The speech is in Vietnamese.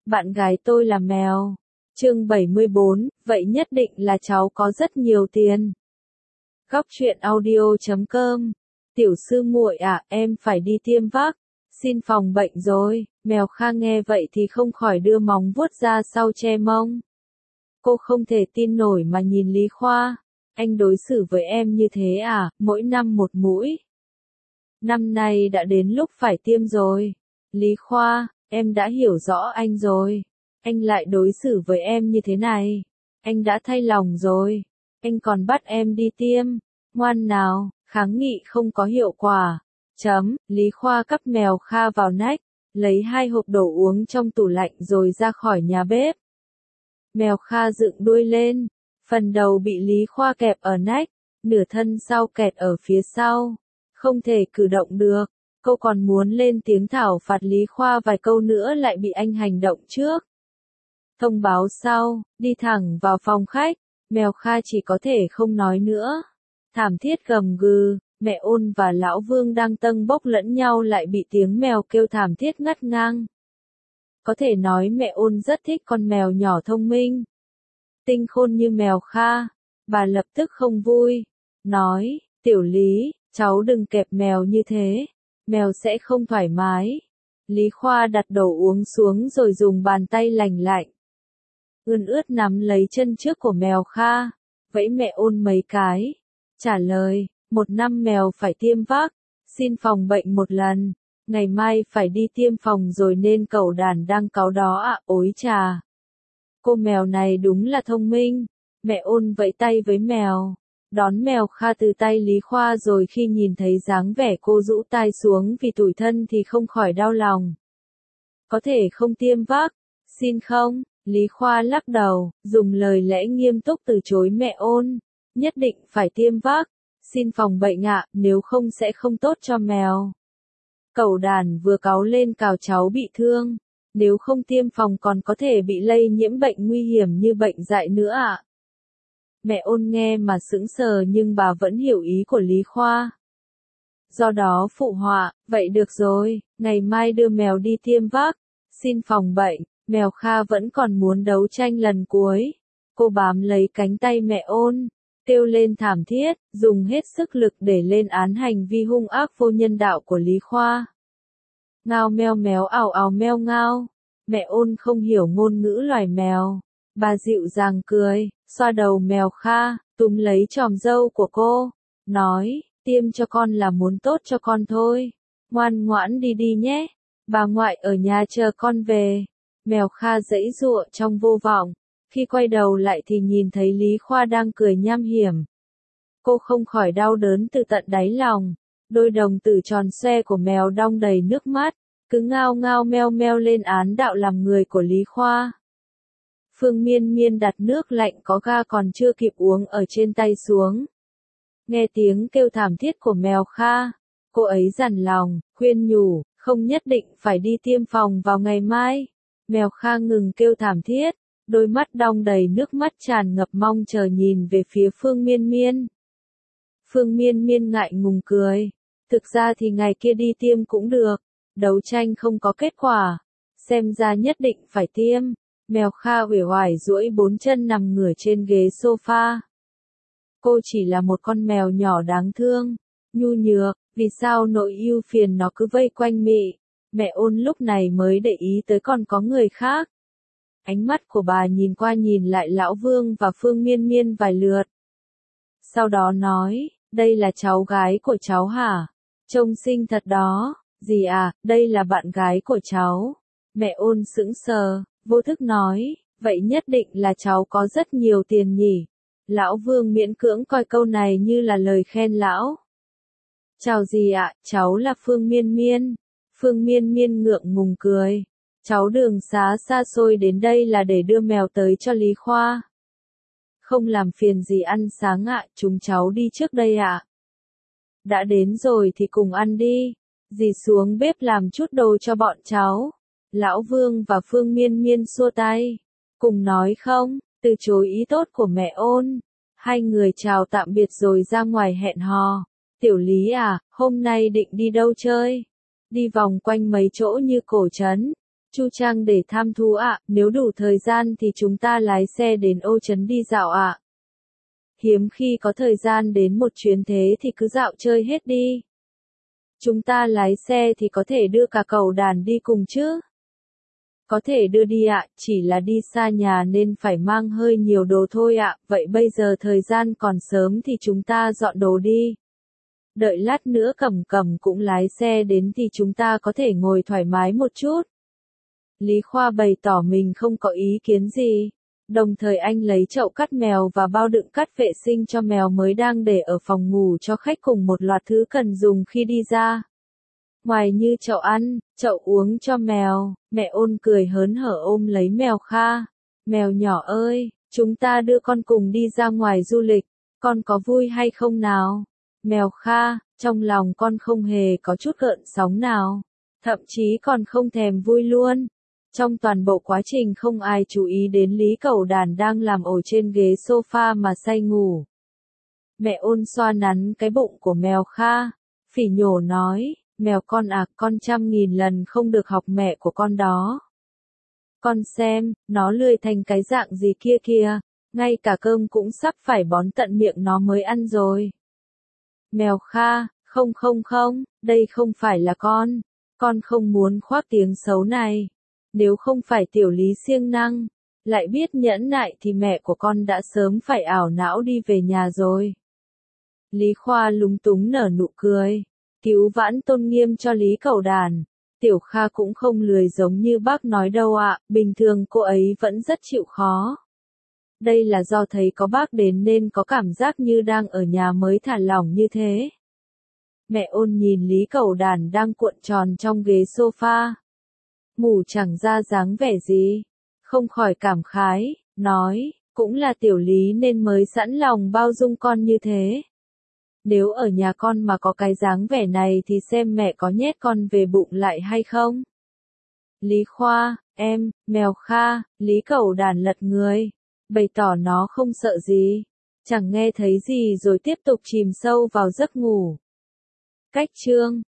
Bạn gái tôi là mèo. Chương 74, vậy nhất định là cháu có rất nhiều tiền. Góc truyện audio.com. Tiểu sư muội à, em phải đi tiêm xin phòng bệnh rồi. Mèo Kha nghe vậy thì không khỏi đưa móng vuốt ra sau che mông. Cô không thể tin nổi mà nhìn Lý Khoa. Anh đối xử với em như thế à, mỗi năm một mũi. Năm nay đã đến lúc phải tiêm rồi. Lý Khoa, em đã hiểu rõ anh rồi. Anh lại đối xử với em như thế này. Anh đã thay lòng rồi. Anh còn bắt em đi tiêm. Ngoan nào, kháng nghị không có hiệu quả. Lý Khoa cắp mèo Kha vào nách, lấy 2 hộp đồ uống trong tủ lạnh rồi ra khỏi nhà bếp. Mèo Kha dựng đuôi lên, phần đầu bị Lý Khoa kẹp ở nách, nửa thân sau kẹt ở phía sau, không thể cử động được. Cô còn muốn lên tiếng thảo phạt Lý Khoa vài câu nữa lại bị anh hành động trước. Thông báo sau, đi thẳng vào phòng khách, mèo Kha chỉ có thể không nói nữa. Thảm thiết gầm gừ, mẹ Ôn và lão Vương đang tâng bốc lẫn nhau lại bị tiếng mèo kêu thảm thiết ngắt ngang. Có thể nói mẹ Ôn rất thích con mèo nhỏ thông minh, tinh khôn như mèo Kha. Bà lập tức không vui, nói, Tiểu Lý, cháu đừng kẹp mèo như thế, mèo sẽ không thoải mái. Lý Khoa đặt đồ uống xuống rồi dùng bàn tay lành lạnh ươn ướt nắm lấy chân trước của mèo Kha, vẫy mẹ Ôn mấy cái, trả lời, 1 năm mèo phải tiêm xin phòng bệnh 1 lần, ngày mai phải đi tiêm phòng rồi nên cẩu đàn đang cáu đó ạ. Ối chà, cô mèo này đúng là thông minh. Mẹ Ôn vẫy tay với mèo, đón mèo Kha từ tay Lý Khoa, rồi khi nhìn thấy dáng vẻ cô rũ tai xuống vì tủi thân thì không khỏi đau lòng. Có thể không tiêm xin không? Lý Khoa lắc đầu, dùng lời lẽ nghiêm túc từ chối mẹ Ôn. Nhất định phải tiêm xin phòng bệnh ạ, nếu không sẽ không tốt cho mèo. Cẩu đàn vừa cáu lên cào cháu bị thương, nếu không tiêm phòng còn có thể bị lây nhiễm bệnh nguy hiểm như bệnh dại nữa ạ. Mẹ Ôn nghe mà sững sờ nhưng bà vẫn hiểu ý của Lý Khoa. Do đó phụ họa, vậy được rồi, ngày mai đưa mèo đi tiêm xin phòng bệnh. Mèo Kha vẫn còn muốn đấu tranh lần cuối. Cô bám lấy cánh tay mẹ Ôn, kêu lên thảm thiết, dùng hết sức lực để lên án hành vi hung ác vô nhân đạo của Lý Khoa. Ngao meo méo ào ào meo ngao. Mẹ Ôn không hiểu ngôn ngữ loài mèo. Bà dịu dàng cười, xoa đầu mèo Kha, túm lấy chòm râu của cô, nói, tiêm cho con là muốn tốt cho con thôi. Ngoan ngoãn đi đi nhé. Bà ngoại ở nhà chờ con về. Mèo Kha giãy giụa trong vô vọng. Khi quay đầu lại thì nhìn thấy Lý Khoa đang cười nham hiểm. Cô không khỏi đau đớn từ tận đáy lòng. Đôi đồng tử tròn xoe của mèo đong đầy nước mắt, cứ ngao ngao meo meo lên án đạo làm người của Lý Khoa. Phương Miên Miên đặt nước lạnh có ga còn chưa kịp uống ở trên tay xuống. Nghe tiếng kêu thảm thiết của mèo Kha, cô ấy dằn lòng, khuyên nhủ, không nhất định phải đi tiêm phòng vào ngày mai. Mèo Kha ngừng kêu thảm thiết, đôi mắt đong đầy nước mắt tràn ngập mong chờ nhìn về phía Phương Miên Miên. Phương Miên Miên ngại ngùng cười, thực ra thì ngày kia đi tiêm cũng được, đấu tranh không có kết quả, xem ra nhất định phải tiêm. Mèo Kha uể oải duỗi 4 chân nằm ngửa trên ghế sofa. Cô chỉ là một con mèo nhỏ đáng thương, nhu nhược, vì sao nỗi ưu phiền nó cứ vây quanh mị. Mẹ Ôn lúc này mới để ý tới còn có người khác. Ánh mắt của bà nhìn qua nhìn lại lão Vương và Phương Miên Miên vài lượt. Sau đó nói, đây là cháu gái của cháu hả? Trông xinh thật đó. Gì à, đây là bạn gái của cháu. Mẹ Ôn sững sờ, vô thức nói, vậy nhất định là cháu có rất nhiều tiền nhỉ? Lão Vương miễn cưỡng coi câu này như là lời khen lão. Chào gì ạ, cháu là Phương Miên Miên. Phương Miên Miên ngượng ngùng cười. Cháu đường xá xa xôi đến đây là để đưa mèo tới cho Lý Khoa. Không làm phiền gì ăn sáng ạ, chúng cháu đi trước đây ạ. Đã đến rồi thì cùng ăn đi. Dì xuống bếp làm chút đồ cho bọn cháu. Lão Vương và Phương Miên Miên xua tay. Cùng nói không, từ chối ý tốt của mẹ Ôn. Hai người chào tạm biệt rồi ra ngoài hẹn hò. Tiểu Lý à, hôm nay định đi đâu chơi? Đi vòng quanh mấy chỗ như cổ trấn, Chu Trang để tham thú ạ, nếu đủ thời gian thì chúng ta lái xe đến Ô Trấn đi dạo ạ. Hiếm khi có thời gian đến một chuyến thế thì cứ dạo chơi hết đi. Chúng ta lái xe thì có thể đưa cả cậu đàn đi cùng chứ? Có thể đưa đi ạ, chỉ là đi xa nhà nên phải mang hơi nhiều đồ thôi ạ, vậy bây giờ thời gian còn sớm thì chúng ta dọn đồ đi. Đợi lát nữa Cẩm Cẩm cũng lái xe đến thì chúng ta có thể ngồi thoải mái một chút. Lý Khoa bày tỏ mình không có ý kiến gì. Đồng thời anh lấy chậu cắt mèo và bao đựng cát vệ sinh cho mèo mới đang để ở phòng ngủ cho khách cùng một loạt thứ cần dùng khi đi ra. Ngoài như chậu ăn, chậu uống cho mèo, mẹ Ôn cười hớn hở ôm lấy mèo Kha. Mèo nhỏ ơi, chúng ta đưa con cùng đi ra ngoài du lịch, con có vui hay không nào? Mèo Kha, trong lòng con không hề có chút gợn sóng nào, thậm chí còn không thèm vui luôn. Trong toàn bộ quá trình không ai chú ý đến Lý Cẩu Đàn đang làm ổ trên ghế sofa mà say ngủ. Mẹ Ôn xoa nắn cái bụng của mèo Kha, phỉ nhổ nói, mèo con à, con 100.000 lần không được học mẹ của con đó. Con xem, nó lười thành cái dạng gì kia kìa, ngay cả cơm cũng sắp phải bón tận miệng nó mới ăn rồi. Mèo Kha, không, đây không phải là con không muốn khoác tiếng xấu này. Nếu không phải tiểu Lý siêng năng, lại biết nhẫn nại thì mẹ của con đã sớm phải ảo não đi về nhà rồi. Lý Khoa lúng túng nở nụ cười, cứu vãn tôn nghiêm cho Lý Cẩu Đàn. Tiểu Kha cũng không lười giống như bác nói đâu ạ, bình thường cô ấy vẫn rất chịu khó. Đây là do thấy có bác đến nên có cảm giác như đang ở nhà mới thả lỏng như thế. Mẹ Ôn nhìn Lý Cẩu Đàn đang cuộn tròn trong ghế sofa. Ngủ chẳng ra dáng vẻ gì. Không khỏi cảm khái, nói, cũng là tiểu Lý nên mới sẵn lòng bao dung con như thế. Nếu ở nhà con mà có cái dáng vẻ này thì xem mẹ có nhét con về bụng lại hay không? Lý Khoa, em, mèo Kha, Lý Cẩu Đàn lật người, bày tỏ nó không sợ gì, chẳng nghe thấy gì rồi tiếp tục chìm sâu vào giấc ngủ. Cách chương